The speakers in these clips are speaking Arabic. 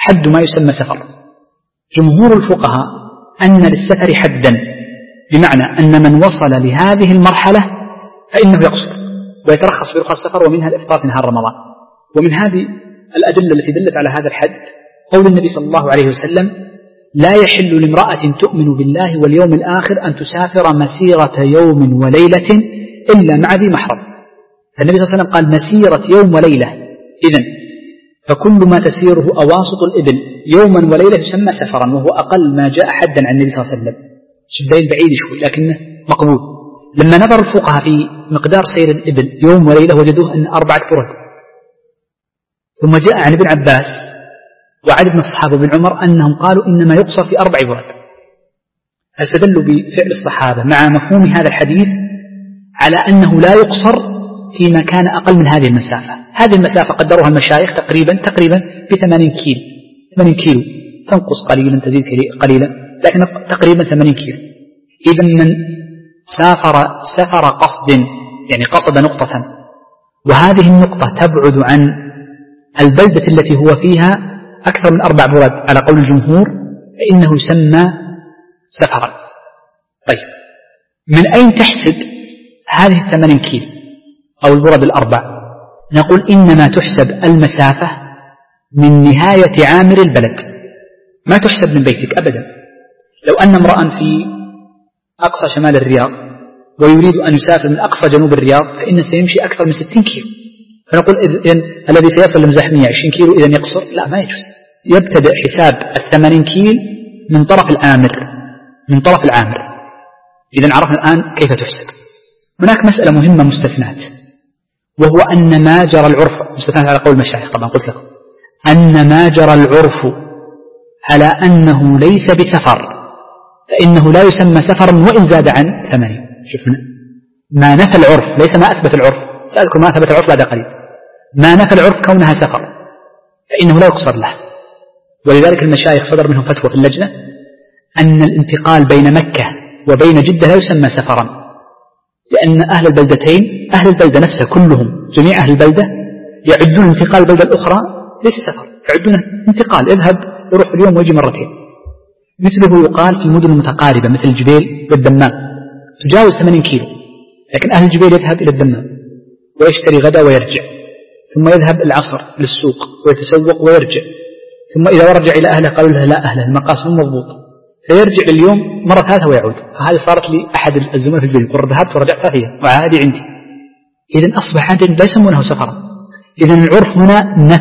حد ما يسمى سفر. جمهور الفقهاء أن للسفر حدا، بمعنى أن من وصل لهذه المرحلة فإنه يقصر ويترخص برخص السفر، ومنها الإفطار في نهار رمضان. ومن هذه الأدلة التي دلت على هذا الحد قول النبي صلى الله عليه وسلم: لا يحل لامرأة تؤمن بالله واليوم الآخر أن تسافر مسيرة يوم وليلة إلا مع ذي محرم. فالنبي صلى الله عليه وسلم قال مسيرة يوم وليلة، إذن فكل ما تسيره أواسط الإبل يوما وليلة يسمى سفرا، وهو أقل ما جاء حدا عن النبي صلى الله عليه وسلم. شبين بعيد شوي لكنه مقبول. لما نظر الفقهاء في مقدار سير الإبل يوم وليلة وجدوه أن 4 برد. ثم جاء عن ابن عباس وعدد من الصحابة وابن عمر أنهم قالوا إنما يقصر في 4 برد. فاستدلوا بفعل الصحابة مع مفهوم هذا الحديث على أنه لا يقصر في مكان أقل من هذه المسافة. هذه المسافة قدروها المشايخ تقريبا ب80 كيلو، 80 كيلو، تنقص قليلا تزيد قليلا، لكن تقريبا 80 كيلو. إذا من سافر قصد، يعني قصد نقطة، وهذه النقطة تبعد عن البلدة التي هو فيها أكثر من 4 برد على قول الجمهور، فإنه يسمى سفرا. طيب، من أين تحسب هذه 80 كيلو أو البرد 4؟ نقول إنما تحسب المسافة من نهاية عامر البلد، ما تحسب من بيتك أبدا. لو أن امرأ في أقصى شمال الرياض ويريد أن يسافر من أقصى جنوب الرياض فإنه سيمشي أكثر من 60 كيلو، فنقول إذن الذي سيصل لمزاحمية 20 كيلو إذن يقصر؟ لا، ما يجوز. يبتدأ حساب 80 كيل من طرف العامر. إذن عرفنا الآن كيف تحسب. هناك مسألة مهمة مستثنات، وهو أن ما جرى العرف، مستثنات على قول المشايخ طبعا قلت لكم، أن ما جرى العرف على أنه ليس بسفر فإنه لا يسمى سفرا وإن زاد عن 80. شفنا ما نفى العرف، ليس ما أثبت العرف. سأذكر ما أثبت العرف بعد قليل. ما نفى العرف كونها سفر فإنه لا يقصر له. ولذلك المشايخ صدر منهم فتوى في اللجنة أن الانتقال بين مكة وبين جدة لا يسمى سفرا، لأن أهل البلدتين، أهل البلدة نفسها كلهم، جميع أهل البلدة يعدون انتقال البلدة الأخرى ليس سفر، يعدونه انتقال، اذهب يروح اليوم ويجي مرتين. مثله يقال في المدن المتقاربة مثل الجبيل والدمام، تجاوز 80 كيلو، لكن أهل الجبيل يذهب إلى الدمام ويشتري غدا ويرجع، ثم يذهب العصر للسوق ويتسوق ويرجع، ثم إذا رجع إلى أهله قالوا له لا، أهله المقاس مو مضبوط، فيرجع لليوم مرة 3 ويعود. فهذه صارت لي أحد الزملاء في الجبيل يقول ذهبت ورجعت 3 أيام وعادي عندي. إذن أصبح عندهم لا يسمونه سفرا. إذن العرف هنا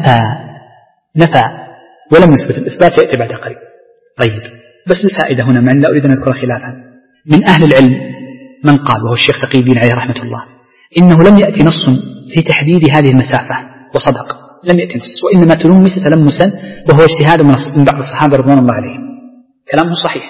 نفى ولم يثبت، الإثبات سيأتي بعد قليل. طيب، بس الفائدة هنا مع أن لا أريد أن أذكر خلافا، من أهل العلم من قال، وهو الشيخ تقي الدين عليه رحمة الله، إنه لم يأتي نص في تحديد هذه المسافة، وصدق لم يأتي نص، وإنما تلمس تلمسا وهو اجتهاد من بعض الصحابة رضوان الله عليهم. كلامه صحيح.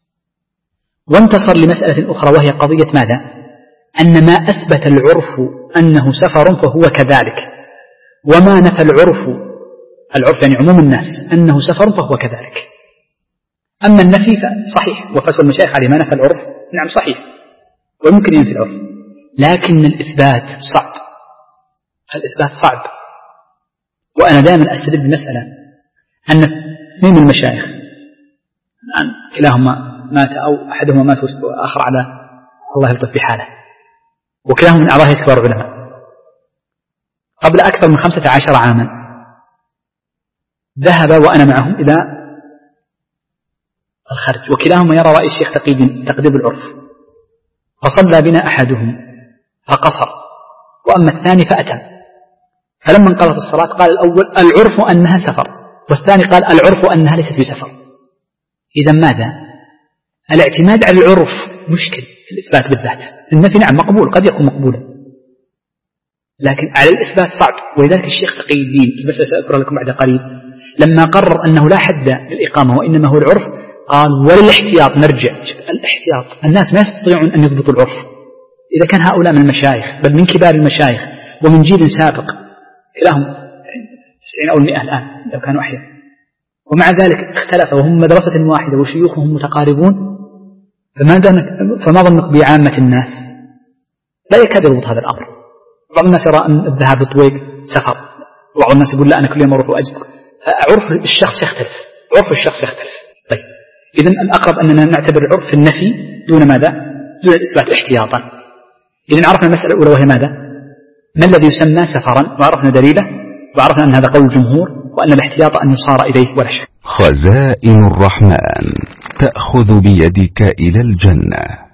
وانتصر لمسألة أخرى وهي قضية ماذا؟ أن ما أثبت العرف أنه سفر فهو كذلك، وما نفى العرف يعني عموم الناس أنه سفر فهو كذلك. أما النفي فصحيح، وفتوى المشايخ عليه ما نفى العرف نعم صحيح ويمكن ينفي العرف، لكن الإثبات صعب. وأنا دائما أستدل بمسألة أن 2 من المشايخ الآن كلاهما مات أو أحدهما مات وآخر على الله يلطف بحاله، وكلاهما من أعضاء كبار العلماء قبل أكثر من 15 عاما، ذهب وأنا معهم إلى الخارج، وكلاهما يرى رأي الشيخ تقدير العرف، فصلى بنا أحدهم فقصر وأما الثاني فأتم. فلما انقضت الصلاة قال الأول العرف أنها سفر، والثاني قال العرف أنها ليست بسفر. إذا ماذا؟ الاعتماد على العرف مشكل في الإثبات بالذات. النفي نعم مقبول، قد يكون مقبولا، لكن على الإثبات صعب. ولذلك الشيخ تقي الدين في مسألة سأذكر لكم بعد قليل لما قرر أنه لا حد للإقامة وإنما هو العرف، قال وللاحتياط نرجع. الاحتياط، الناس ما يستطيعون أن يضبطوا العرف. إذا كان هؤلاء من المشايخ بل من كبار المشايخ ومن جيل سابق، كلاهم 90 أو 100 الآن لو كانوا أحياء، ومع ذلك اختلف وهم مدرسة واحدة وشيوخهم متقاربون، فما ظنك بعامة الناس؟ لا يكاد يضبط هذا الأمر. بعض الناس يرى أن الذهاب للطويق سفر، وبعض الناس يقول لا أنا كل يوم أروح وأجد، عرف الشخص يختلف. طيب إذن الأقرب أننا نعتبر العرف في النفي دون ماذا؟ دون الإثبات احتياطا. إذن عرفنا المسألة الأولى وهي ماذا؟ ما الذي يسمى سفرا، وعرفنا دليله، وعرفنا أن هذا قول الجمهور، وأن الاحتياط أن يصار إليه ولا شك. خزائن الرحمن تأخذ بيدك إلى الجنة.